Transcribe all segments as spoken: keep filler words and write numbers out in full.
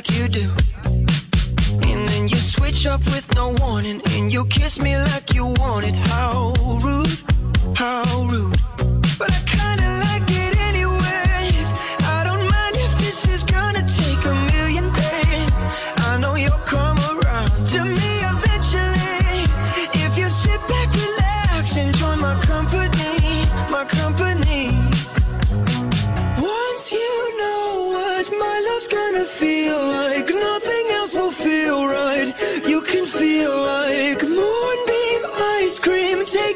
like you do. And then you switch up with no warning, and you kiss me like you want it. How rude, how rude. But I kinda like it anyways. I don't mind if this is gonna take a million days. I know you'll come around to me eventually. If you sit back, relax, enjoy my company, my company. Once you know what my love's gonna feel like, nothing else will feel right. You can feel like moonbeam ice cream. Take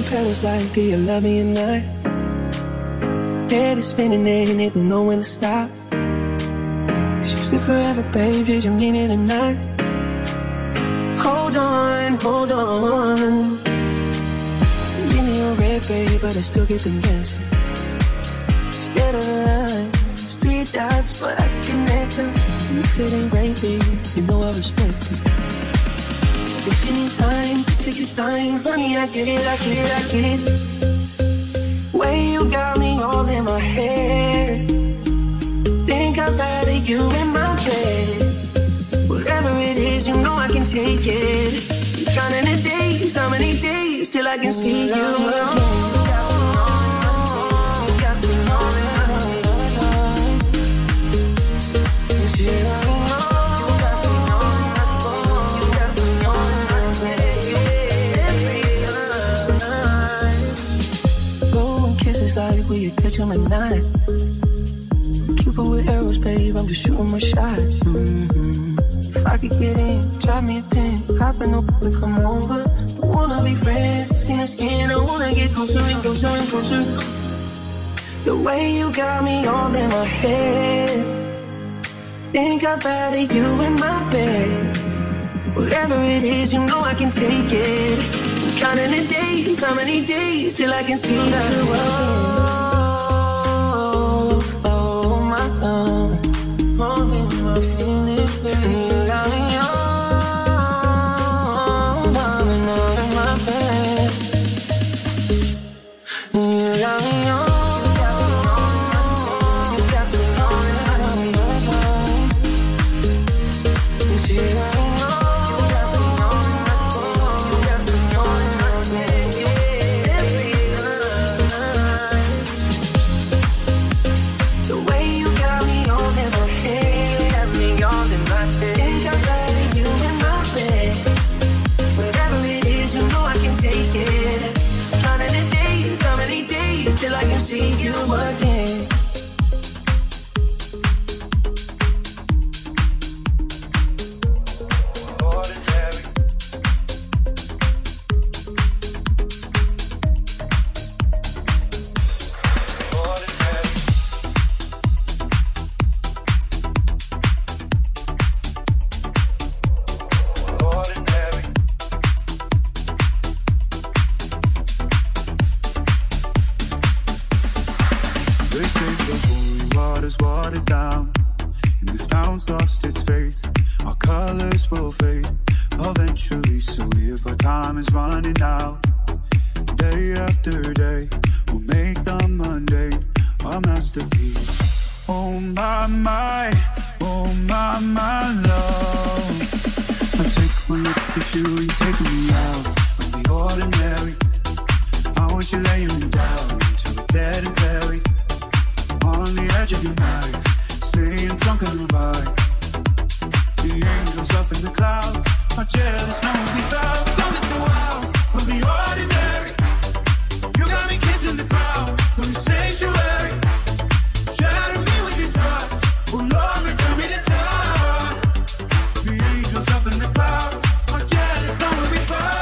them pedals like, do you love me or not? Head is spinning and it don't know when to stop. She said forever, babe, did you mean it or not? Hold on, hold on. Give me your red, babe, but I still get them dancing. Instead of a line, it's three dots, but I can connect them. If it ain't right, babe, you know I respect it. If you need time, just take your time. Honey, I get it, I get it, I get it. Way you got me all in my head. Think I'd rather you in my bed. Whatever it is, you know I can take it. Counting the days, how many days till I can see you again. Kisses like we could catch them at night. Cupid with arrows, babe, I'm just shooting my shot. Mm-hmm. If I could get in, drop me a pin, hop in the pool and come over. Don't wanna be friends, skin to skin. I wanna get closer and closer and closer. The way you got me all in my head. Think I'd rather you in my bed. Whatever it is, you know I can take it. I'm counting the days, how many days till I can see you again. Oh, oh, my love, holding my feelings, baby. You got me on, falling out of my bed. You got me on. Till I can see you again. Ordinary. Ordinary. Ordinary. They say the holy water's watered down, and this town's lost its faith. Our colors will fade eventually, so if our time is running out, day after day, we'll make the mundane a masterpiece. Oh my, my, oh my, my love. I take one look at you, you're taking me out of the ordinary. I want you laying me down until we're dead and buried. On the edge of your knife, staying drunk on the vibe. The angels up in the clouds are jealous, no one without. So this a while from the ordinary. You got me kissing the crowd from the sanctuary. Shatter me with your touch, oh Lord, return me to touch. The angels up in the clouds are jealous, no one without.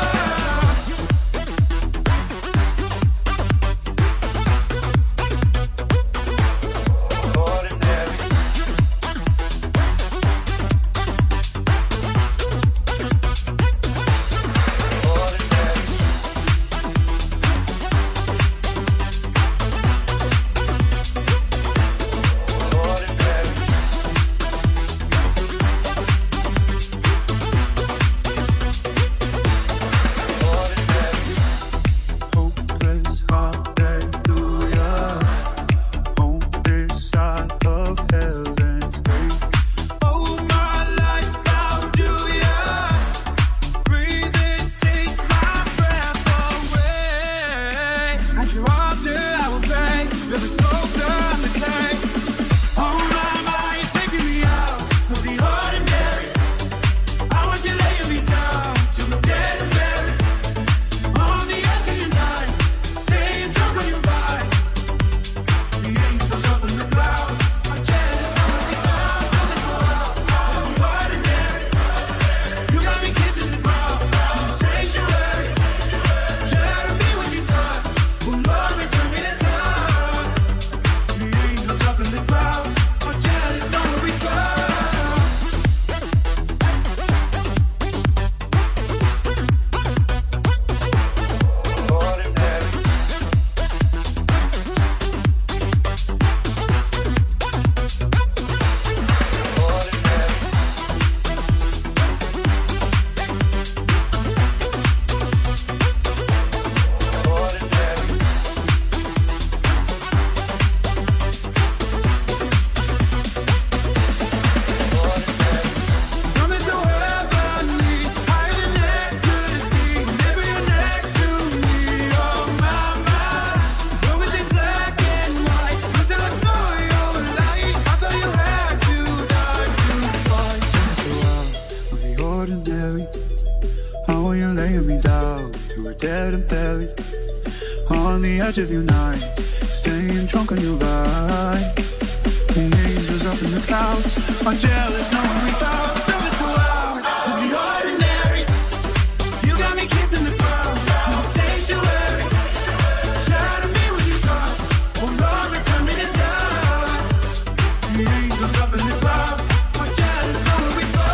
dead and buried on the edge of your night, staying drunk on your ride. The angels up in the clouds are jealous, knowing we thought from this world of the ordinary. You got me kissing the ground, no sanctuary. Try to be what you thought, oh Lord, return me to dust. The angels up in the clouds are jealous, knowing we thought.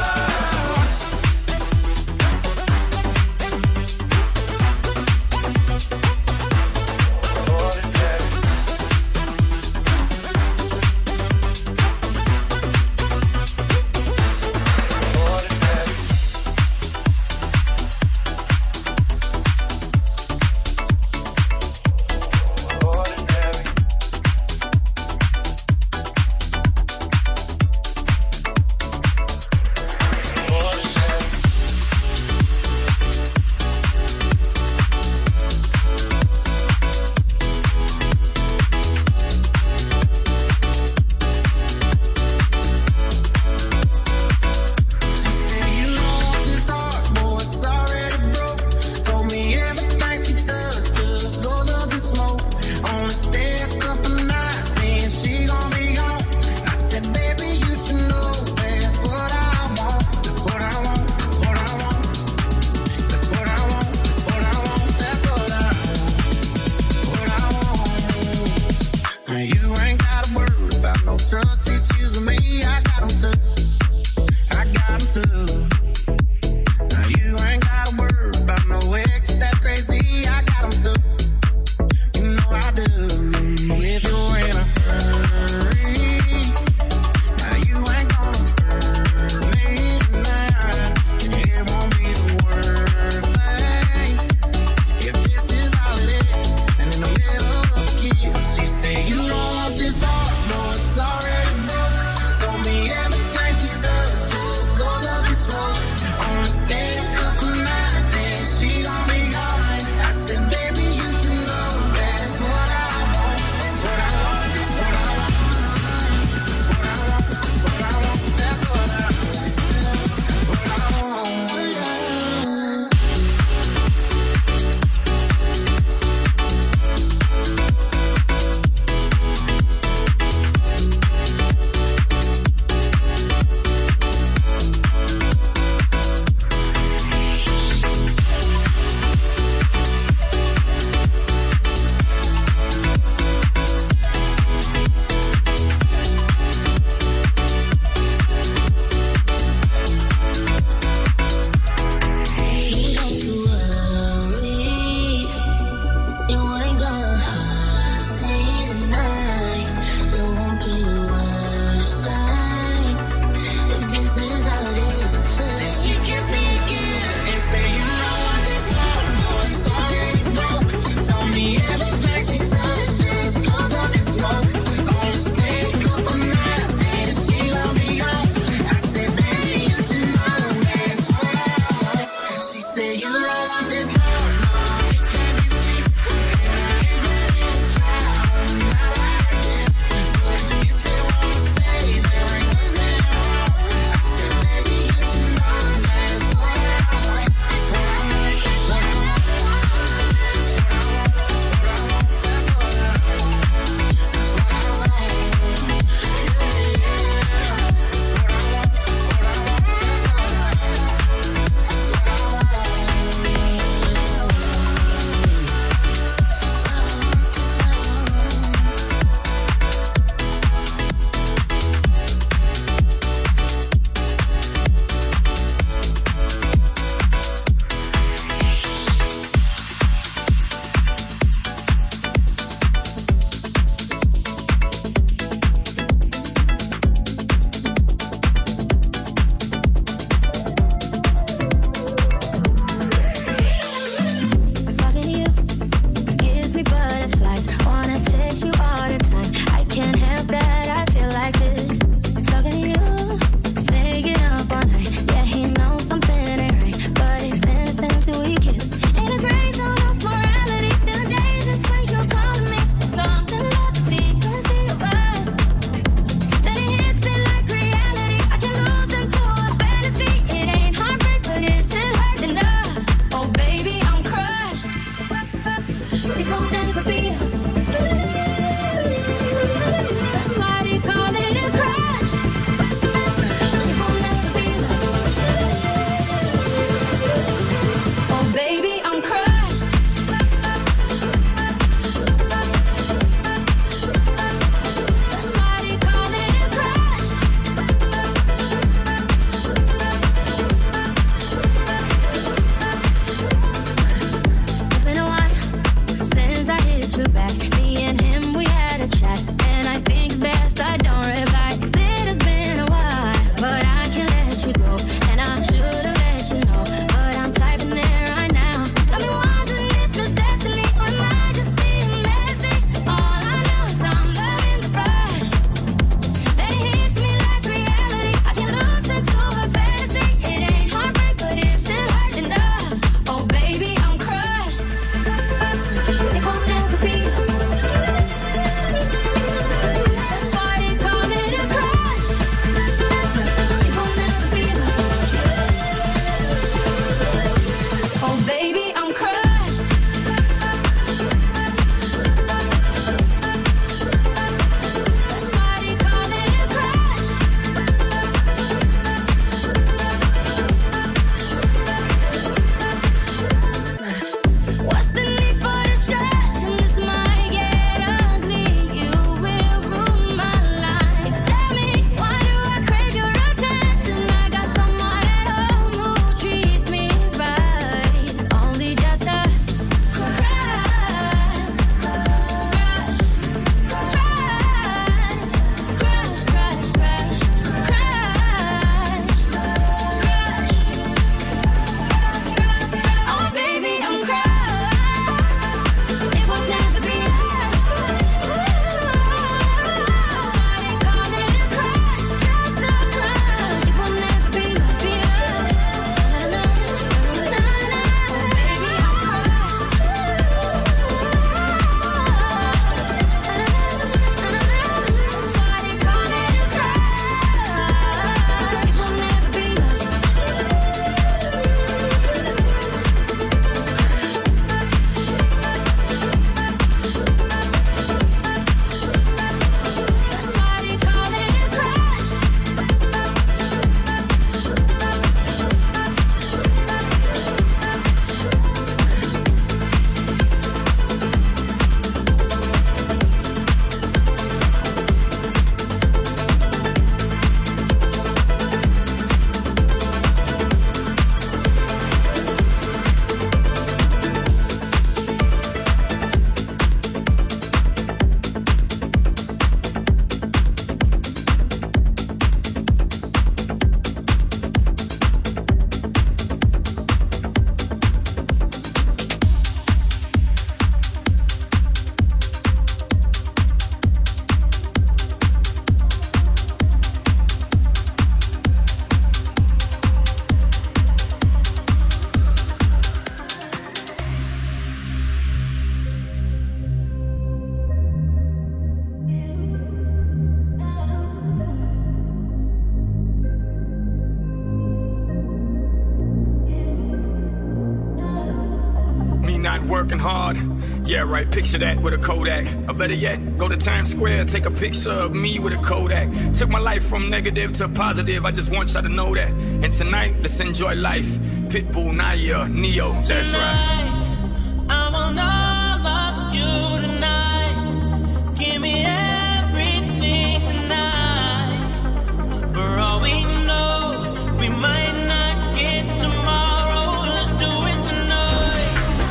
working hard. Yeah, right, picture that with a Kodak. Or better yet, go to Times Square, take a picture of me with a Kodak. Took my life from negative to positive, I just want y'all to know that. And tonight, let's enjoy life. Pitbull, Naya, Neo, that's right. I want all of you tonight. Give me everything tonight. For all we know, we might not get tomorrow. Let's do it tonight.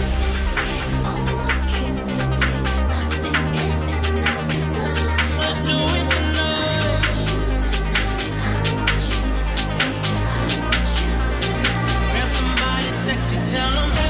Let's do it tonight. Grab somebody sexy, tell them hey.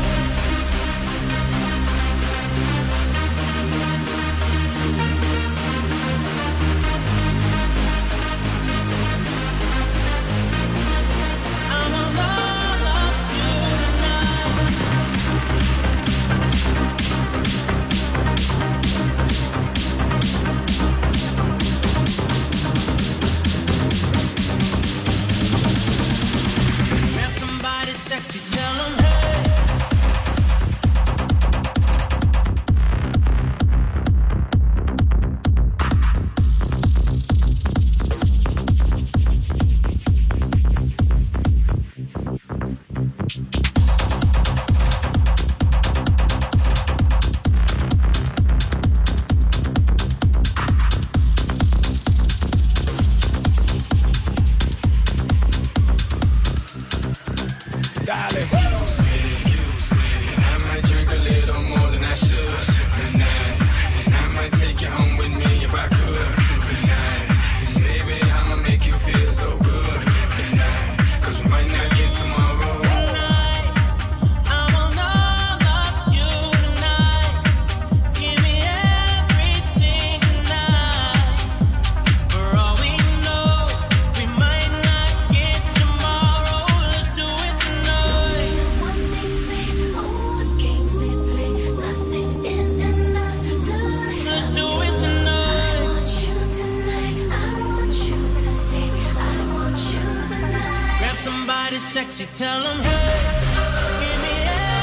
Sexy, tell them hey. Give me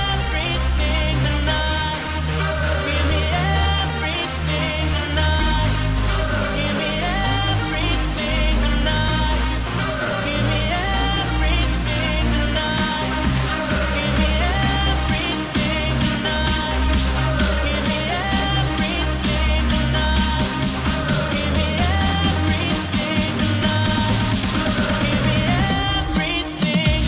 everything tonight. Give me everything tonight. Give me everything tonight. Give me everything tonight. Give me everything tonight. Give me everything tonight. Give me everything tonight. Give me everything.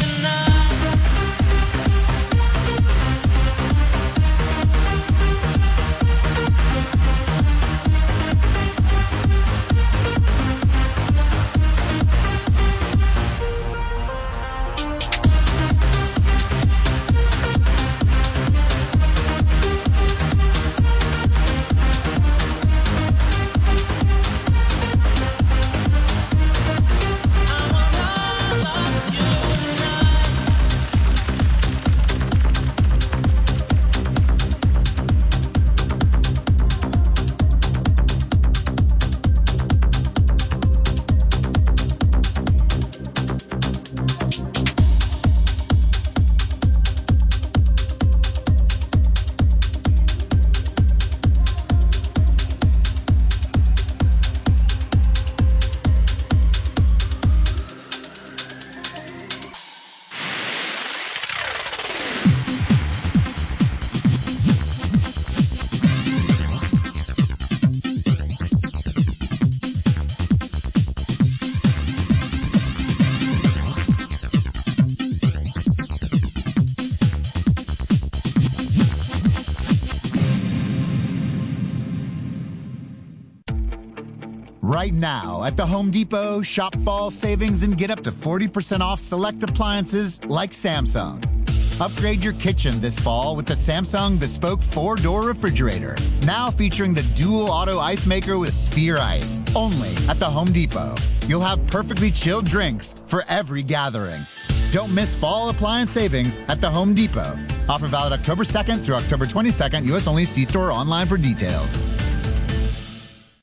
Right now at the Home Depot, shop fall savings and get up to forty percent off select appliances like Samsung. Upgrade your kitchen this fall with the Samsung Bespoke four-door refrigerator. Now featuring the dual auto ice maker with Sphere Ice. Only at the Home Depot. You'll have perfectly chilled drinks for every gathering. Don't miss fall appliance savings at the Home Depot. Offer valid October second through October twenty-second. U S only. See store or online for details.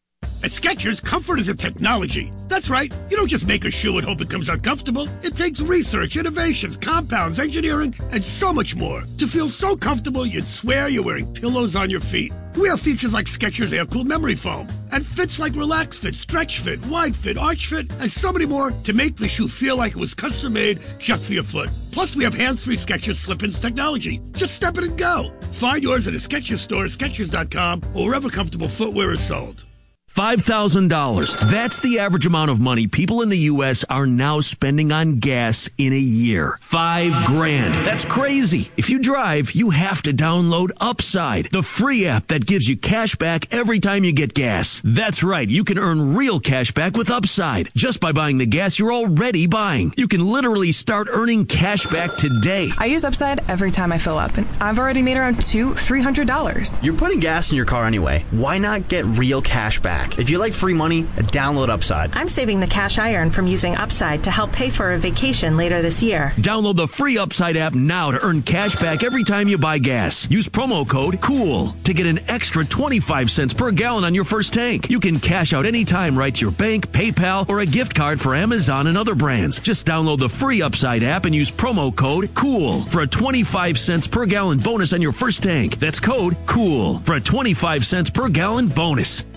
At Skechers, comfort is a technology. That's right. You don't just make a shoe and hope it comes out comfortable. It takes research, innovations, compounds, engineering, and so much more to feel so comfortable you'd swear you're wearing pillows on your feet. We have features like Skechers Air-Cooled Memory Foam and fits like Relax Fit, Stretch Fit, Wide Fit, Arch Fit, and so many more to make the shoe feel like it was custom-made just for your foot. Plus, we have hands-free Skechers Slip-ins technology. Just step it and go. Find yours at a Skechers store, Skechers dot com, or wherever comfortable footwear is sold. five thousand dollars. That's the average amount of money people in the U S are now spending on gas in a year. Five grand. That's crazy. If you drive, you have to download Upside, the free app that gives you cash back every time you get gas. That's right. You can earn real cash back with Upside just by buying the gas you're already buying. You can literally start earning cash back today. I use Upside every time I fill up, and I've already made around two, three hundred dollars. You're putting gas in your car anyway. Why not get real cash back? If you like free money, download Upside. I'm saving the cash I earn from using Upside to help pay for a vacation later this year. Download the free Upside app now to earn cash back every time you buy gas. Use promo code COOL to get an extra twenty-five cents per gallon on your first tank. You can cash out anytime right to your bank, PayPal, or a gift card for Amazon and other brands. Just download the free Upside app and use promo code COOL for a twenty-five cents per gallon bonus on your first tank. That's code COOL for a twenty-five cents per gallon bonus.